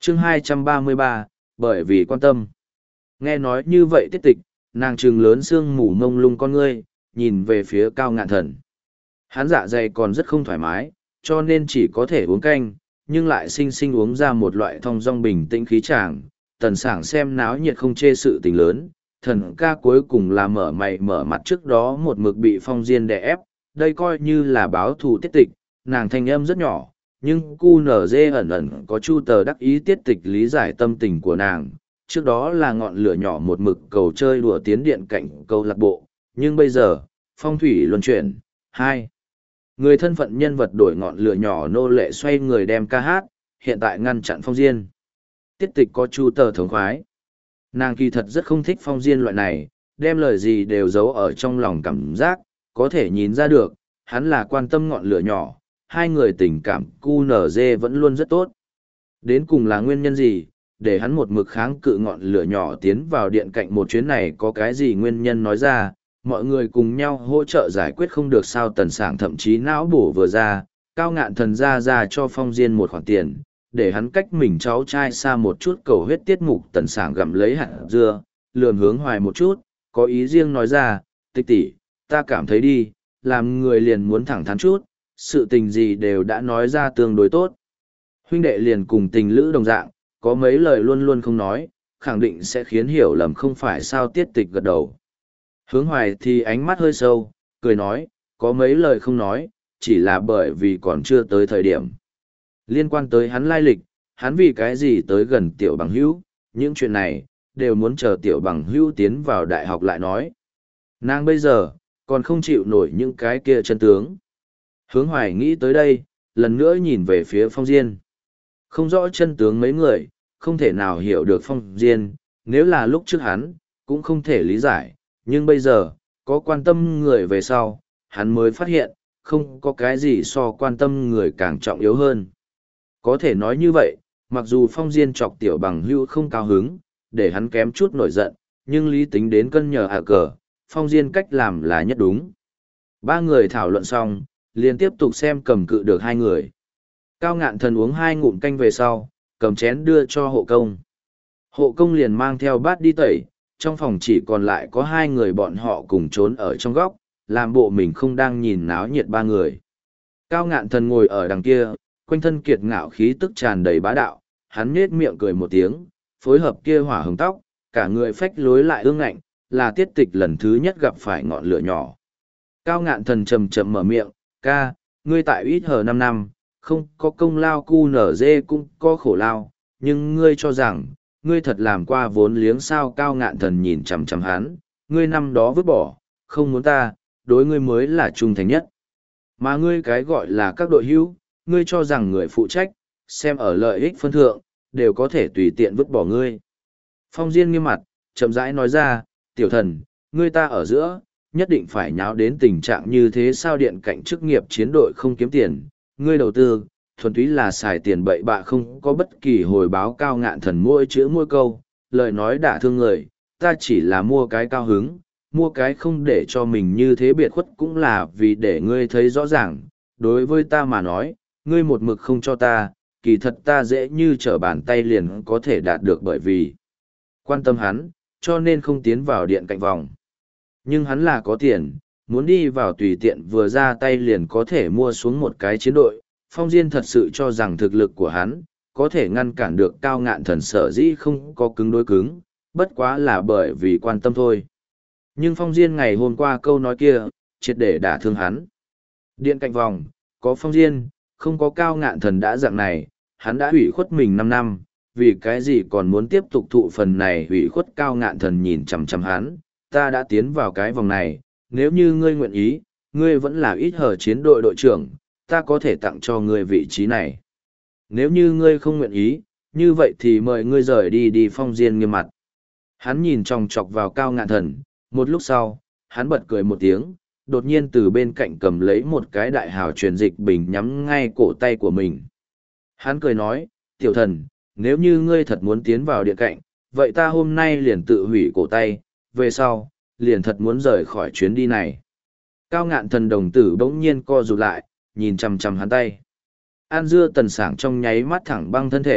chương 233, bởi vì quan tâm. Nghe nói như vậy tiết tịch, nàng trừng lớn sương mù mông lung con ngươi, nhìn về phía Cao Ngạn Thần. Hắn dạ dày còn rất không thoải mái, cho nên chỉ có thể uống canh, nhưng lại sinh sinh uống ra một loại thong dong bình tĩnh khí tràng. Tần Sảng xem náo nhiệt không chê sự tình lớn, thần ca cuối cùng là mở mày mở mặt trước đó một mực bị Phong Diên đè ép, đây coi như là báo thù tiết tịch, nàng thanh âm rất nhỏ, nhưng cu nở dê ẩn ẩn có chu tờ đắc ý tiết tịch lý giải tâm tình của nàng. Trước đó là ngọn lửa nhỏ một mực cầu chơi đùa tiến điện cạnh câu lạc bộ, nhưng bây giờ, phong thủy luân chuyển, hai. Người thân phận nhân vật đổi ngọn lửa nhỏ nô lệ xoay người đem ca hát, hiện tại ngăn chặn Phong Diên. Tiết tịch có chu tờ thống khoái. Nàng kỳ thật rất không thích Phong Diên loại này, đem lời gì đều giấu ở trong lòng cảm giác, có thể nhìn ra được, hắn là quan tâm ngọn lửa nhỏ, hai người tình cảm QNZ vẫn luôn rất tốt. Đến cùng là nguyên nhân gì, để hắn một mực kháng cự ngọn lửa nhỏ tiến vào điện cạnh một chuyến này có cái gì nguyên nhân nói ra, mọi người cùng nhau hỗ trợ giải quyết không được sao. Tần Sảng thậm chí não bổ vừa ra, Cao Ngạn Thần ra cho Phong Diên một khoản tiền, để hắn cách mình cháu trai xa một chút cầu huyết tiết mục. Tần Sảng gặm lấy hạt dưa, lườm hướng Hoài một chút, có ý riêng nói ra, tịch tỷ, ta cảm thấy đi, làm người liền muốn thẳng thắn chút, sự tình gì đều đã nói ra tương đối tốt. Huynh đệ liền cùng tình lữ đồng dạng, có mấy lời luôn luôn không nói, khẳng định sẽ khiến hiểu lầm không phải sao. Tiết tịch gật đầu. Hướng Hoài thì ánh mắt hơi sâu, cười nói, có mấy lời không nói, chỉ là bởi vì còn chưa tới thời điểm. Liên quan tới hắn lai lịch, hắn vì cái gì tới gần tiểu bằng hữu, những chuyện này, đều muốn chờ tiểu bằng hữu tiến vào đại học lại nói. Nàng bây giờ, còn không chịu nổi những cái kia chân tướng. Hướng Hoài nghĩ tới đây, lần nữa nhìn về phía Phong Diên. Không rõ chân tướng mấy người, không thể nào hiểu được Phong Diên, nếu là lúc trước hắn, cũng không thể lý giải, nhưng bây giờ, có quan tâm người về sau, hắn mới phát hiện, không có cái gì so quan tâm người càng trọng yếu hơn. Có thể nói như vậy, mặc dù Phong Diên chọc tiểu bằng hữu không cao hứng, để hắn kém chút nổi giận, nhưng lý tính đến cân nhờ cờ, Phong Diên cách làm là nhất đúng. Ba người thảo luận xong, liền tiếp tục xem cầm cự được hai người. Cao Ngạn Thần uống hai ngụm canh về sau, cầm chén đưa cho hộ công. Hộ công liền mang theo bát đi tẩy, trong phòng chỉ còn lại có hai người bọn họ cùng trốn ở trong góc, làm bộ mình không đang nhìn náo nhiệt ba người. Cao Ngạn Thần ngồi ở đằng kia, quanh thân kiệt ngạo khí tức tràn đầy bá đạo, hắn nhếch miệng cười một tiếng, phối hợp kia hỏa hồng tóc, cả người phách lối lại ương ngạnh, là tiết tịch lần thứ nhất gặp phải ngọn lửa nhỏ. Cao Ngạn Thần chậm chậm mở miệng, ca, ngươi tại ít hờ 5 năm, không có công lao cu nở dê cũng có khổ lao, nhưng ngươi cho rằng, ngươi thật làm qua vốn liếng sao. Cao Ngạn Thần nhìn chằm chằm hắn, ngươi năm đó vứt bỏ, không muốn ta, đối ngươi mới là trung thành nhất. Mà ngươi cái gọi là các đội hữu, ngươi cho rằng người phụ trách, xem ở lợi ích phân thượng, đều có thể tùy tiện vứt bỏ ngươi. Phong Diên nghiêm mặt, chậm rãi nói ra, tiểu thần, ngươi ta ở giữa, nhất định phải nháo đến tình trạng như thế sao? Điện cạnh chức nghiệp chiến đội không kiếm tiền, ngươi đầu tư, thuần túy là xài tiền bậy bạ không có bất kỳ hồi báo. Cao Ngạn Thần mỗi chữ mỗi câu, lời nói đả thương người, ta chỉ là mua cái cao hứng, mua cái không để cho mình như thế biệt khuất cũng là vì để ngươi thấy rõ ràng, đối với ta mà nói, ngươi một mực không cho ta, kỳ thật ta dễ như trở bàn tay liền có thể đạt được bởi vì quan tâm hắn, cho nên không tiến vào điện cạnh vòng. Nhưng hắn là có tiền, muốn đi vào tùy tiện vừa ra tay liền có thể mua xuống một cái chiến đội. Phong Diên thật sự cho rằng thực lực của hắn có thể ngăn cản được Cao Ngạn Thần, sở dĩ không có cứng đối cứng, bất quá là bởi vì quan tâm thôi. Nhưng Phong Diên ngày hôm qua câu nói kia, triệt để đả thương hắn. Điện cạnh vòng, có Phong Diên, không có Cao Ngạn Thần đã dạng này, hắn đã hủy khuất mình 5 năm, vì cái gì còn muốn tiếp tục thụ phần này hủy khuất? Cao Ngạn Thần nhìn chằm chằm hắn, ta đã tiến vào cái vòng này, nếu như ngươi nguyện ý, ngươi vẫn là ít hở chiến đội đội trưởng, ta có thể tặng cho ngươi vị trí này. Nếu như ngươi không nguyện ý, như vậy thì mời ngươi rời đi đi. Phong Diên nghiêm mặt. Hắn nhìn chòng chọc vào Cao Ngạn Thần, một lúc sau, hắn bật cười một tiếng, đột nhiên từ bên cạnh cầm lấy một cái đại hào truyền dịch bình nhắm ngay cổ tay của mình. Hắn cười nói, tiểu thần, nếu như ngươi thật muốn tiến vào điện cạnh, vậy ta hôm nay liền tự hủy cổ tay, về sau, liền thật muốn rời khỏi chuyến đi này. Cao Ngạn Thần đồng tử bỗng nhiên co rụt lại, nhìn chằm chằm hắn tay. An dưa Tần Sảng trong nháy mắt thẳng băng thân thể,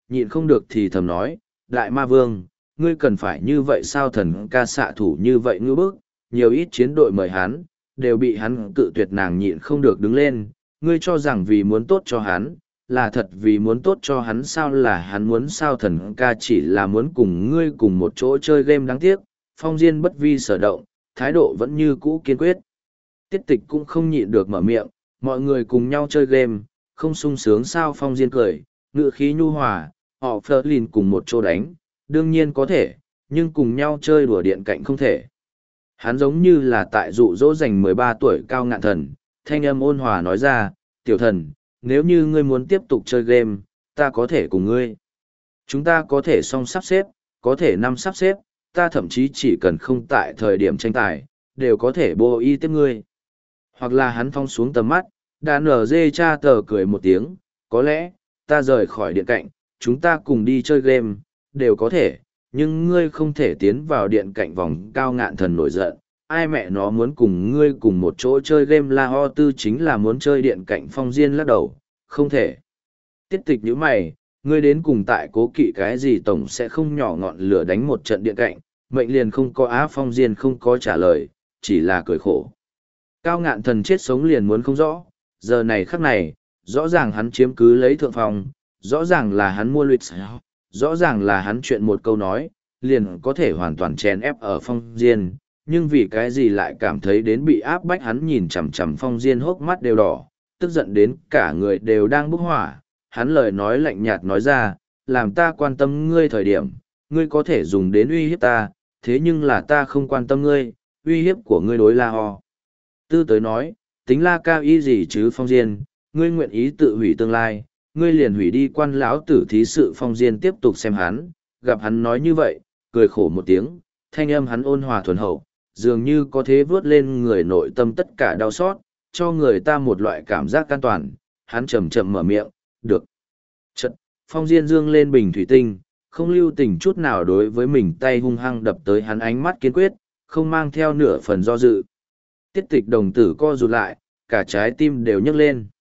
nhịn không được thì thầm nói, đại ma vương, ngươi cần phải như vậy sao? Thần ca xạ thủ như vậy ngư bức, nhiều ít chiến đội mời hắn, đều bị hắn cự tuyệt. Nàng nhịn không được đứng lên, ngươi cho rằng vì muốn tốt cho hắn, là thật vì muốn tốt cho hắn sao? Là hắn muốn sao? Thần ca chỉ là muốn cùng ngươi cùng một chỗ chơi game. Đáng tiếc, Phong Diên bất vi sở động, thái độ vẫn như cũ kiên quyết. Tiết Tịch cũng không nhịn được mở miệng, mọi người cùng nhau chơi game, không sung sướng sao? Phong Diên cười, ngữ khí nhu hòa, họ Flerlin cùng một chỗ đánh, đương nhiên có thể, nhưng cùng nhau chơi đùa điện cạnh không thể. Hắn giống như là tại dụ dỗ dành 13 tuổi Cao Ngạn Thần, thanh âm ôn hòa nói ra, tiểu thần, nếu như ngươi muốn tiếp tục chơi game, ta có thể cùng ngươi. Chúng ta có thể song sắp xếp, có thể năm sắp xếp, ta thậm chí chỉ cần không tại thời điểm tranh tài, đều có thể bô y tiếp ngươi. Hoặc là hắn phong xuống tầm mắt, đàn ở dê cha tờ cười một tiếng, có lẽ, ta rời khỏi điện cạnh, chúng ta cùng đi chơi game, đều có thể, nhưng ngươi không thể tiến vào điện cạnh vòng. Cao Ngạn Thần nổi giận, ai mẹ nó muốn cùng ngươi cùng một chỗ chơi game? La Ho Tư chính là muốn chơi điện cạnh. Phong Diên lắc đầu, không thể. Tiết Tịch nhíu mày, ngươi đến cùng tại cố kỵ cái gì? Tổng sẽ không nhỏ ngọn lửa đánh một trận điện cạnh, mệnh liền không có á? Phong Diên không có trả lời, chỉ là cười khổ. Cao Ngạn Thần chết sống liền muốn không rõ, giờ này khắc này, rõ ràng hắn chiếm cứ lấy thượng phòng, rõ ràng là hắn mua luyện xảo, rõ ràng là hắn chuyện một câu nói, liền có thể hoàn toàn chèn ép ở Phong Diên, nhưng vì cái gì lại cảm thấy đến bị áp bách? Hắn nhìn chằm chằm Phong Diên, hốc mắt đều đỏ, tức giận đến cả người đều đang bốc hỏa. Hắn lời nói lạnh nhạt nói ra, làm ta quan tâm ngươi thời điểm, ngươi có thể dùng đến uy hiếp ta, thế nhưng là ta không quan tâm ngươi, uy hiếp của ngươi đối La Ho Tư tới nói, tính La Cao ý gì chứ? Phong Diên, ngươi nguyện ý tự hủy tương lai, ngươi liền hủy đi quan lão tử thí sự. Phong Diên tiếp tục xem hắn, gặp hắn nói như vậy, cười khổ một tiếng, thanh âm hắn ôn hòa thuần hậu, dường như có thế vớt lên người nội tâm tất cả đau xót, cho người ta một loại cảm giác an toàn. Hắn chậm chậm mở miệng, được. Chật, Phong Diên dương lên bình thủy tinh, không lưu tình chút nào đối với mình, tay hung hăng đập tới. Hắn ánh mắt kiên quyết, không mang theo nửa phần do dự. Tiết Tịch đồng tử co rụt lại, cả trái tim đều nhấc lên.